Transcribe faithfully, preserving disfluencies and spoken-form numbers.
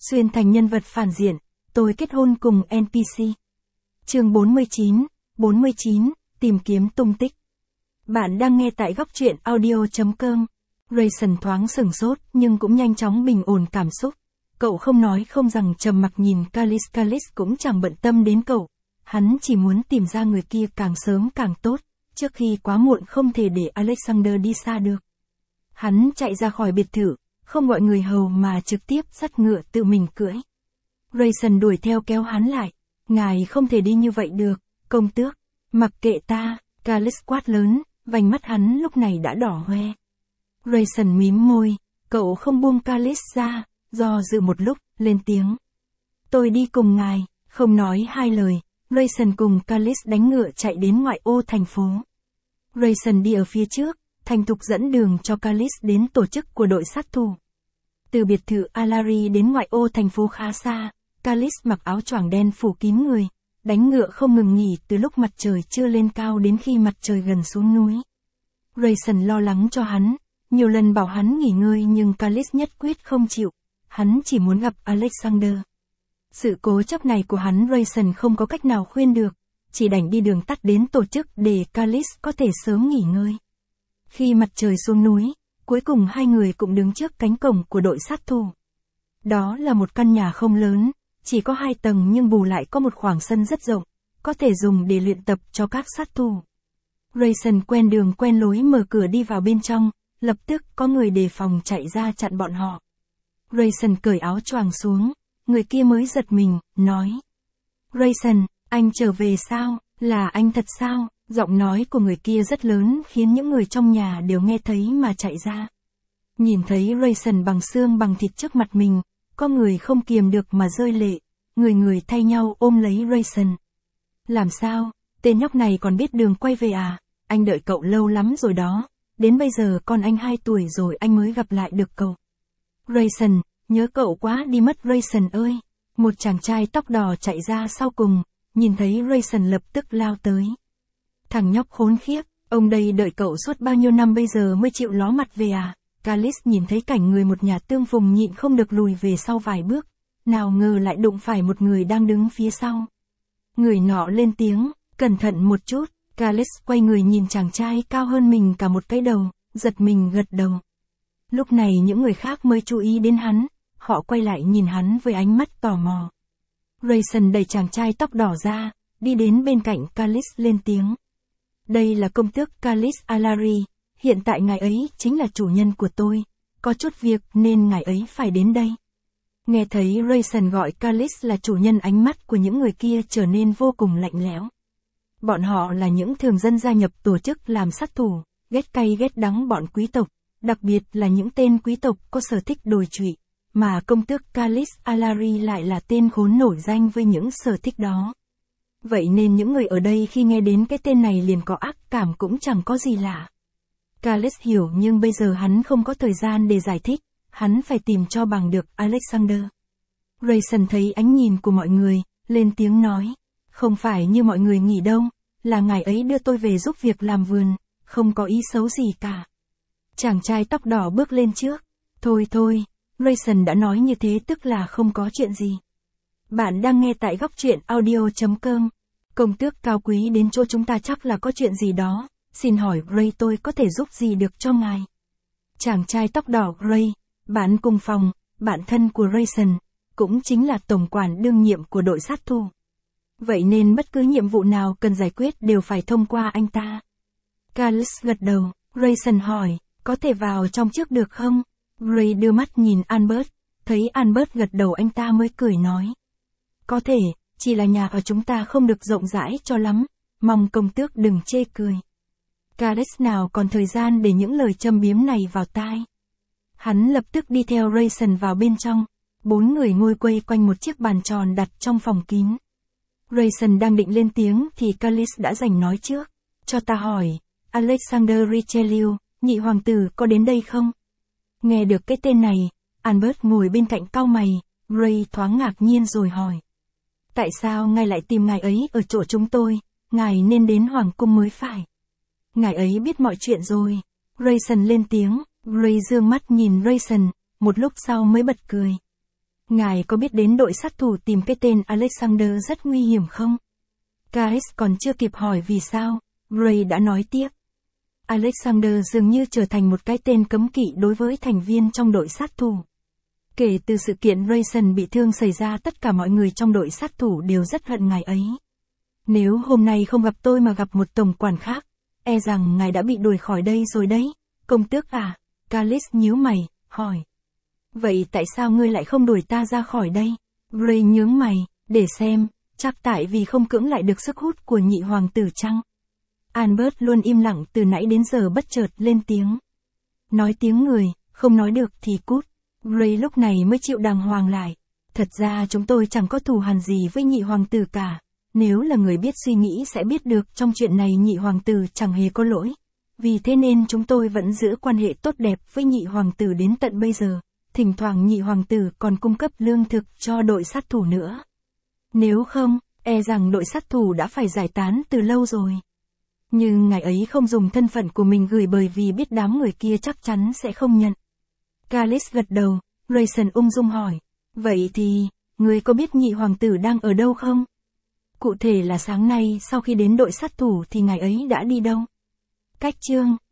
Xuyên thành nhân vật phản diện, tôi kết hôn cùng en pê xê. Chương bốn mươi chín, bốn mươi chín, tìm kiếm tung tích. Bạn đang nghe tại góc truyện audio chấm com. Grayson thoáng sửng sốt nhưng cũng nhanh chóng bình ổn cảm xúc. Cậu không nói không rằng trầm mặc nhìn Callis. Callis cũng chẳng bận tâm đến cậu. Hắn chỉ muốn tìm ra người kia càng sớm càng tốt, trước khi quá muộn không thể để Alexander đi xa được. Hắn chạy ra khỏi biệt thự, không gọi người hầu mà trực tiếp dắt ngựa tự mình cưỡi. Grayson đuổi theo kéo hắn lại. Ngài không thể đi như vậy được, công tước. Mặc kệ ta, Callis quát lớn, vành mắt hắn lúc này đã đỏ hoe. Grayson mím môi, cậu không buông Callis ra, do dự một lúc, lên tiếng. Tôi đi cùng ngài, không nói hai lời, Grayson cùng Callis đánh ngựa chạy đến ngoại ô thành phố. Grayson đi ở phía trước, thành thục dẫn đường cho Callis đến tổ chức của đội sát thủ. Từ biệt thự Alari đến ngoại ô thành phố khá xa, Callis mặc áo choàng đen phủ kín người, đánh ngựa không ngừng nghỉ từ lúc mặt trời chưa lên cao đến khi mặt trời gần xuống núi. Grayson lo lắng cho hắn, nhiều lần bảo hắn nghỉ ngơi nhưng Callis nhất quyết không chịu, hắn chỉ muốn gặp Alexander. Sự cố chấp này của hắn Grayson không có cách nào khuyên được, chỉ đành đi đường tắt đến tổ chức để Callis có thể sớm nghỉ ngơi. Khi mặt trời xuống núi, cuối cùng hai người cũng đứng trước cánh cổng của đội sát thủ. Đó là một căn nhà không lớn, chỉ có hai tầng nhưng bù lại có một khoảng sân rất rộng, có thể dùng để luyện tập cho các sát thủ. Grayson quen đường quen lối mở cửa đi vào bên trong, lập tức có người đề phòng chạy ra chặn bọn họ. Grayson cởi áo choàng xuống, người kia mới giật mình, nói. Grayson, anh trở về sao, là anh thật sao? Giọng nói của người kia rất lớn khiến những người trong nhà đều nghe thấy mà chạy ra. Nhìn thấy Grayson bằng xương bằng thịt trước mặt mình, có người không kiềm được mà rơi lệ, người người thay nhau ôm lấy Grayson. Làm sao, tên nhóc này còn biết đường quay về à? Anh đợi cậu lâu lắm rồi đó, đến bây giờ con anh hai tuổi rồi anh mới gặp lại được cậu. Grayson, nhớ cậu quá đi mất Grayson ơi. Một chàng trai tóc đỏ chạy ra sau cùng, nhìn thấy Grayson lập tức lao tới. Thằng nhóc khốn khiếp, ông đây đợi cậu suốt bao nhiêu năm bây giờ mới chịu ló mặt về à? Callis nhìn thấy cảnh người một nhà tương phùng nhịn không được lùi về sau vài bước, nào ngờ lại đụng phải một người đang đứng phía sau. Người nọ lên tiếng, cẩn thận một chút, Callis quay người nhìn chàng trai cao hơn mình cả một cái đầu, giật mình gật đầu. Lúc này những người khác mới chú ý đến hắn, họ quay lại nhìn hắn với ánh mắt tò mò. Grayson đẩy chàng trai tóc đỏ ra, đi đến bên cạnh Callis lên tiếng. Đây là công tước Callis Alari, hiện tại ngài ấy chính là chủ nhân của tôi, có chút việc nên ngài ấy phải đến đây. Nghe thấy Grayson gọi Callis là chủ nhân, ánh mắt của những người kia trở nên vô cùng lạnh lẽo. Bọn họ là những thường dân gia nhập tổ chức làm sát thủ, ghét cay ghét đắng bọn quý tộc, đặc biệt là những tên quý tộc có sở thích đồi trụy, mà công tước Callis Alari lại là tên khốn nổi danh với những sở thích đó. Vậy nên những người ở đây khi nghe đến cái tên này liền có ác cảm cũng chẳng có gì lạ. Callis hiểu nhưng bây giờ hắn không có thời gian để giải thích, hắn phải tìm cho bằng được Alexander. Grayson thấy ánh nhìn của mọi người, lên tiếng nói, không phải như mọi người nghĩ đâu, là ngài ấy đưa tôi về giúp việc làm vườn, không có ý xấu gì cả. Chàng trai tóc đỏ bước lên trước, thôi thôi, Grayson đã nói như thế tức là không có chuyện gì. Bạn đang nghe tại góc truyện audio chấm com. Công tước cao quý đến chỗ chúng ta chắc là có chuyện gì đó, xin hỏi Gray tôi có thể giúp gì được cho ngài? Chàng trai tóc đỏ Gray, bạn cùng phòng, bạn thân của Grayson, cũng chính là tổng quản đương nhiệm của đội sát thủ. Vậy nên bất cứ nhiệm vụ nào cần giải quyết đều phải thông qua anh ta. Callis gật đầu, Grayson hỏi, có thể vào trong trước được không? Gray đưa mắt nhìn Albert, thấy Albert gật đầu anh ta mới cười nói. Có thể, chỉ là nhà ở chúng ta không được rộng rãi cho lắm, mong công tước đừng chê cười. Callis nào còn thời gian để những lời châm biếm này vào tai. Hắn lập tức đi theo Grayson vào bên trong, bốn người ngồi quây quanh một chiếc bàn tròn đặt trong phòng kín. Grayson đang định lên tiếng thì Callis đã giành nói trước, cho ta hỏi, Alexander Richelieu, nhị hoàng tử có đến đây không? Nghe được cái tên này, Albert ngồi bên cạnh cau mày, Gray thoáng ngạc nhiên rồi hỏi. Tại sao ngài lại tìm ngài ấy ở chỗ chúng tôi, ngài nên đến hoàng cung mới phải. Ngài ấy biết mọi chuyện rồi. Grayson lên tiếng, Gray dương mắt nhìn Grayson, một lúc sau mới bật cười. Ngài có biết đến đội sát thủ tìm cái tên Alexander rất nguy hiểm không? Caris còn chưa kịp hỏi vì sao, Ray đã nói tiếp. Alexander dường như trở thành một cái tên cấm kỵ đối với thành viên trong đội sát thủ. Kể từ sự kiện Grayson bị thương xảy ra, tất cả mọi người trong đội sát thủ đều rất hận ngài ấy. Nếu hôm nay không gặp tôi mà gặp một tổng quản khác, e rằng ngài đã bị đuổi khỏi đây rồi đấy. Công tước à? Calis nhíu mày, hỏi. Vậy tại sao ngươi lại không đuổi ta ra khỏi đây? Ray nhướng mày, để xem, chắc tại vì không cưỡng lại được sức hút của nhị hoàng tử chăng? Albert luôn im lặng từ nãy đến giờ bất chợt lên tiếng. Nói tiếng người, không nói được thì cút. Ray lúc này mới chịu đàng hoàng lại. Thật ra chúng tôi chẳng có thù hằn gì với nhị hoàng tử cả. Nếu là người biết suy nghĩ sẽ biết được trong chuyện này nhị hoàng tử chẳng hề có lỗi. Vì thế nên chúng tôi vẫn giữ quan hệ tốt đẹp với nhị hoàng tử đến tận bây giờ. Thỉnh thoảng nhị hoàng tử còn cung cấp lương thực cho đội sát thủ nữa. Nếu không, e rằng đội sát thủ đã phải giải tán từ lâu rồi. Nhưng ngài ấy không dùng thân phận của mình gửi bởi vì biết đám người kia chắc chắn sẽ không nhận. Calis gật đầu, Grayson ung dung hỏi. Vậy thì, ngươi có biết nhị hoàng tử đang ở đâu không? Cụ thể là sáng nay sau khi đến đội sát thủ thì ngài ấy đã đi đâu? Cách chương